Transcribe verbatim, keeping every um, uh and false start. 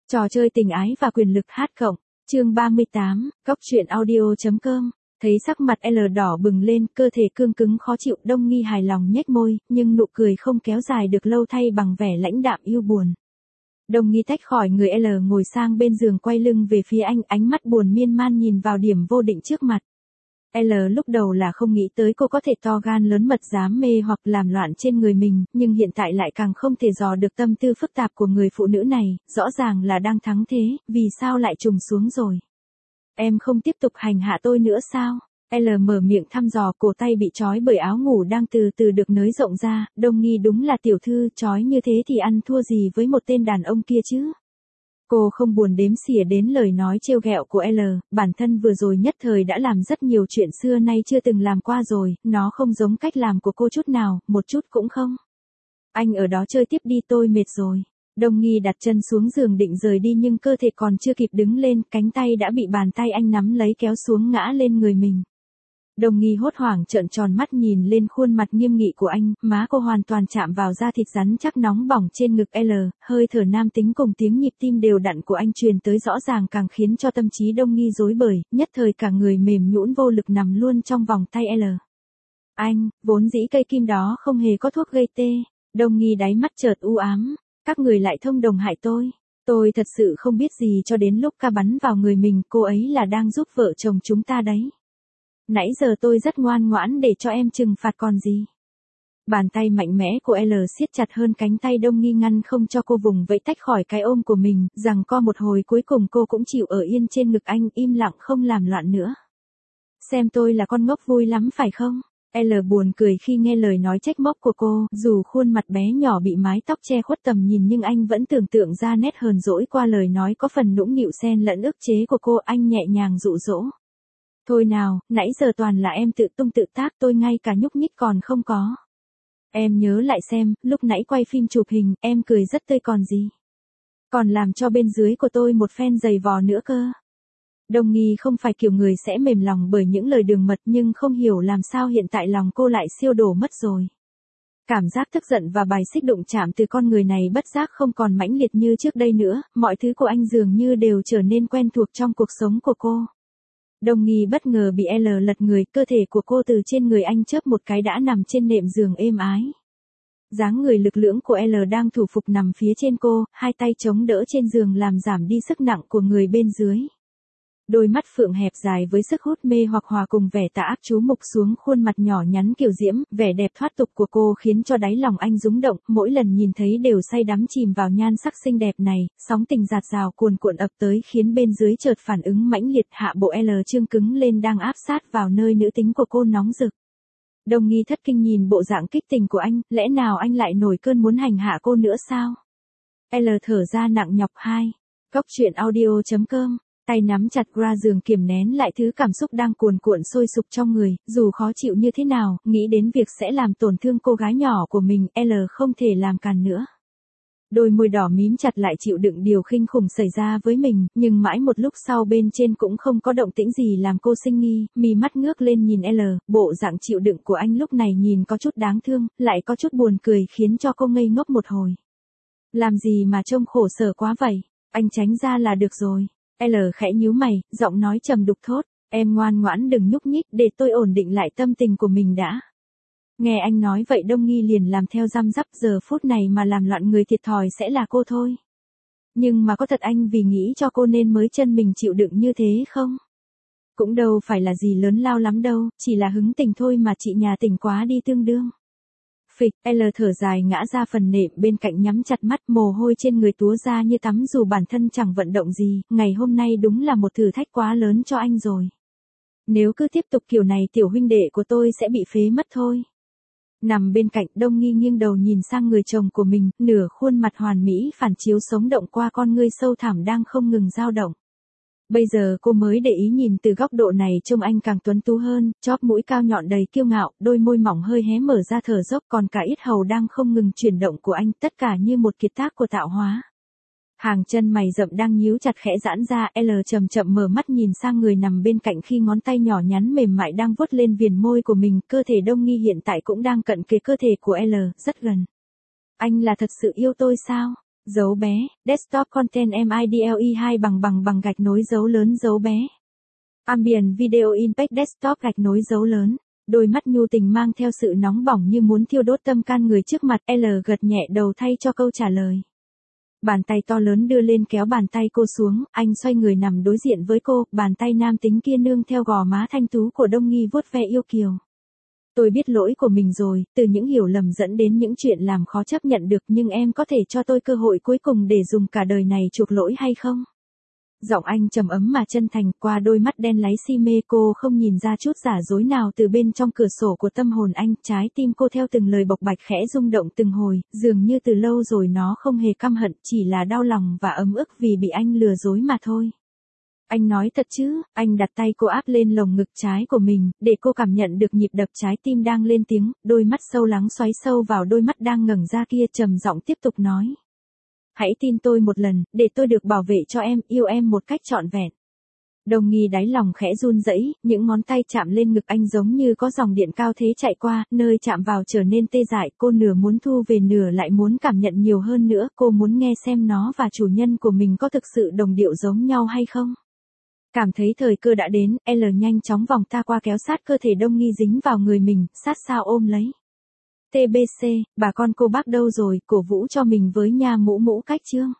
Trò chơi tình ái và quyền lực hát cộng, chương ba mươi tám, góc truyện audio.com. Thấy sắc mặt L đỏ bừng lên, cơ thể cương cứng khó chịu, Đông Nghi hài lòng nhếch môi, nhưng nụ cười không kéo dài được lâu thay bằng vẻ lãnh đạm yêu buồn. Đông Nghi tách khỏi người L ngồi sang bên giường quay lưng về phía anh, ánh mắt buồn miên man nhìn vào điểm vô định trước mặt. L lúc đầu là không nghĩ tới cô có thể to gan lớn mật dám mê hoặc làm loạn trên người mình, nhưng hiện tại lại càng không thể dò được tâm tư phức tạp của người phụ nữ này, rõ ràng là đang thắng thế, vì sao lại trùng xuống rồi. Em không tiếp tục hành hạ tôi nữa sao? L mở miệng thăm dò, cổ tay bị trói bởi áo ngủ đang từ từ được nới rộng ra, Đông Nghi đúng là tiểu thư, trói như thế thì ăn thua gì với một tên đàn ông kia chứ? Cô không buồn đếm xỉa đến lời nói trêu ghẹo của L, bản thân vừa rồi nhất thời đã làm rất nhiều chuyện xưa nay chưa từng làm qua rồi, nó không giống cách làm của cô chút nào, một chút cũng không. Anh ở đó chơi tiếp đi, tôi mệt rồi. Đông Nghi đặt chân xuống giường định rời đi nhưng cơ thể còn chưa kịp đứng lên, cánh tay đã bị bàn tay anh nắm lấy kéo xuống ngã lên người mình. Đông Nghi hốt hoảng trợn tròn mắt nhìn lên khuôn mặt nghiêm nghị của anh, má cô hoàn toàn chạm vào da thịt rắn chắc nóng bỏng trên ngực L, hơi thở nam tính cùng tiếng nhịp tim đều đặn của anh truyền tới rõ ràng càng khiến cho tâm trí Đông Nghi rối bời, nhất thời cả người mềm nhũn vô lực nằm luôn trong vòng tay L. Anh, vốn dĩ cây kim đó không hề có thuốc gây tê. Đông Nghi đáy mắt chợt u ám, các người lại thông đồng hại tôi. Tôi thật sự không biết gì cho đến lúc ca bắn vào người mình, cô ấy là đang giúp vợ chồng chúng ta đấy. Nãy giờ tôi rất ngoan ngoãn để cho em trừng phạt còn gì. Bàn tay mạnh mẽ của L siết chặt hơn cánh tay Đông Nghi ngăn không cho cô vùng vẫy tách khỏi cái ôm của mình, rằng co một hồi cuối cùng cô cũng chịu ở yên trên ngực anh, im lặng không làm loạn nữa. Xem tôi là con ngốc vui lắm phải không? L buồn cười khi nghe lời nói trách móc của cô, dù khuôn mặt bé nhỏ bị mái tóc che khuất tầm nhìn nhưng anh vẫn tưởng tượng ra nét hờn dỗi qua lời nói có phần nũng nịu xen lẫn ức chế của cô, anh nhẹ nhàng dụ dỗ. Thôi nào, nãy giờ toàn là em tự tung tự tác, tôi ngay cả nhúc nhích còn không có. Em nhớ lại xem, lúc nãy quay phim chụp hình, em cười rất tươi còn gì. Còn làm cho bên dưới của tôi một phen giày vò nữa cơ. Đông Nghi không phải kiểu người sẽ mềm lòng bởi những lời đường mật nhưng không hiểu làm sao hiện tại lòng cô lại siêu đổ mất rồi. Cảm giác tức giận và bài xích đụng chạm từ con người này bất giác không còn mãnh liệt như trước đây nữa, mọi thứ của anh dường như đều trở nên quen thuộc trong cuộc sống của cô. Đông Nghi bất ngờ bị L lật người, cơ thể của cô từ trên người anh chớp một cái đã nằm trên nệm giường êm ái. Dáng người lực lưỡng của L đang thủ phục nằm phía trên cô, hai tay chống đỡ trên giường làm giảm đi sức nặng của người bên dưới. Đôi mắt phượng hẹp dài với sức hút mê hoặc hòa cùng vẻ tà ác chú mục xuống khuôn mặt nhỏ nhắn kiều diễm, vẻ đẹp thoát tục của cô khiến cho đáy lòng anh rúng động, mỗi lần nhìn thấy đều say đắm chìm vào nhan sắc xinh đẹp này, sóng tình dạt dào cuồn cuộn ập tới khiến bên dưới chợt phản ứng mãnh liệt, hạ bộ L trương cứng lên đang áp sát vào nơi nữ tính của cô nóng rực. Đông Nghi thất kinh nhìn bộ dạng kích tình của anh, lẽ nào anh lại nổi cơn muốn hành hạ cô nữa sao? L thở ra nặng nhọc. Hai. Góc truyện audio.com. Tay nắm chặt ra giường kiềm nén lại thứ cảm xúc đang cuồn cuộn sôi sục trong người, dù khó chịu như thế nào, nghĩ đến việc sẽ làm tổn thương cô gái nhỏ của mình, L không thể làm càn nữa. Đôi môi đỏ mím chặt lại chịu đựng điều khinh khủng xảy ra với mình, nhưng mãi một lúc sau bên trên cũng không có động tĩnh gì làm cô sinh nghi, mí mắt ngước lên nhìn L, bộ dạng chịu đựng của anh lúc này nhìn có chút đáng thương, lại có chút buồn cười khiến cho cô ngây ngốc một hồi. Làm gì mà trông khổ sở quá vậy, anh tránh ra là được rồi. L khẽ nhíu mày, giọng nói trầm đục thốt, em ngoan ngoãn đừng nhúc nhích để tôi ổn định lại tâm tình của mình đã. Nghe anh nói vậy Đông Nghi liền làm theo răm rắp, giờ phút này mà làm loạn người thiệt thòi sẽ là cô thôi. Nhưng mà có thật anh vì nghĩ cho cô nên mới chân mình chịu đựng như thế không? Cũng đâu phải là gì lớn lao lắm đâu, chỉ là hứng tình thôi mà chị nhà tỉnh quá đi tương đương. Phịch, L thở dài ngã ra phần nệm bên cạnh nhắm chặt mắt, mồ hôi trên người túa ra như tắm dù bản thân chẳng vận động gì, ngày hôm nay đúng là một thử thách quá lớn cho anh rồi. Nếu cứ tiếp tục kiểu này tiểu huynh đệ của tôi sẽ bị phế mất thôi. Nằm bên cạnh Đông Nghi nghiêng đầu nhìn sang người chồng của mình, nửa khuôn mặt hoàn mỹ phản chiếu sống động qua con ngươi sâu thẳm đang không ngừng dao động. Bây giờ cô mới để ý nhìn từ góc độ này trông anh càng tuấn tú hơn, chóp mũi cao nhọn đầy kiêu ngạo, đôi môi mỏng hơi hé mở ra thở dốc còn cả yết hầu đang không ngừng chuyển động của anh, tất cả như một kiệt tác của tạo hóa. Hàng chân mày rậm đang nhíu chặt khẽ giãn ra, L chậm chậm mở mắt nhìn sang người nằm bên cạnh khi ngón tay nhỏ nhắn mềm mại đang vuốt lên viền môi của mình, cơ thể Đông Nghi hiện tại cũng đang cận kề cơ thể của L, rất gần. Anh là thật sự yêu tôi sao? Dấu bé, desktop content midle hai bằng bằng bằng gạch nối dấu lớn dấu bé. Ambient video impact desktop gạch nối dấu lớn. Đôi mắt nhu tình mang theo sự nóng bỏng như muốn thiêu đốt tâm can người trước mặt. L gật nhẹ đầu thay cho câu trả lời. Bàn tay to lớn đưa lên kéo bàn tay cô xuống, anh xoay người nằm đối diện với cô, bàn tay nam tính kia nương theo gò má thanh tú của Đông Nghi vuốt ve yêu kiều. Tôi biết lỗi của mình rồi, từ những hiểu lầm dẫn đến những chuyện làm khó chấp nhận được, nhưng em có thể cho tôi cơ hội cuối cùng để dùng cả đời này chuộc lỗi hay không? Giọng anh trầm ấm mà chân thành, qua đôi mắt đen láy si mê cô không nhìn ra chút giả dối nào từ bên trong cửa sổ của tâm hồn anh. Trái tim cô theo từng lời bộc bạch khẽ rung động từng hồi, dường như từ lâu rồi nó không hề căm hận, chỉ là đau lòng và ấm ức vì bị anh lừa dối mà thôi. Anh nói thật chứ? Anh đặt tay cô áp lên lồng ngực trái của mình, để cô cảm nhận được nhịp đập trái tim đang lên tiếng, đôi mắt sâu lắng xoáy sâu vào đôi mắt đang ngẩng ra kia, trầm giọng tiếp tục nói. Hãy tin tôi một lần, để tôi được bảo vệ cho em, yêu em một cách trọn vẹn. Đồng Nghi đáy lòng khẽ run rẩy, những ngón tay chạm lên ngực anh giống như có dòng điện cao thế chạy qua, nơi chạm vào trở nên tê dại, cô nửa muốn thu về nửa lại muốn cảm nhận nhiều hơn nữa, cô muốn nghe xem nó và chủ nhân của mình có thực sự đồng điệu giống nhau hay không. Cảm thấy thời cơ đã đến, L nhanh chóng vòng ta qua kéo sát cơ thể Đông Nghi dính vào người mình, sát sao ôm lấy. tê bê xê, bà con cô bác đâu rồi, cổ vũ cho mình với nha mũ mũ cách chương.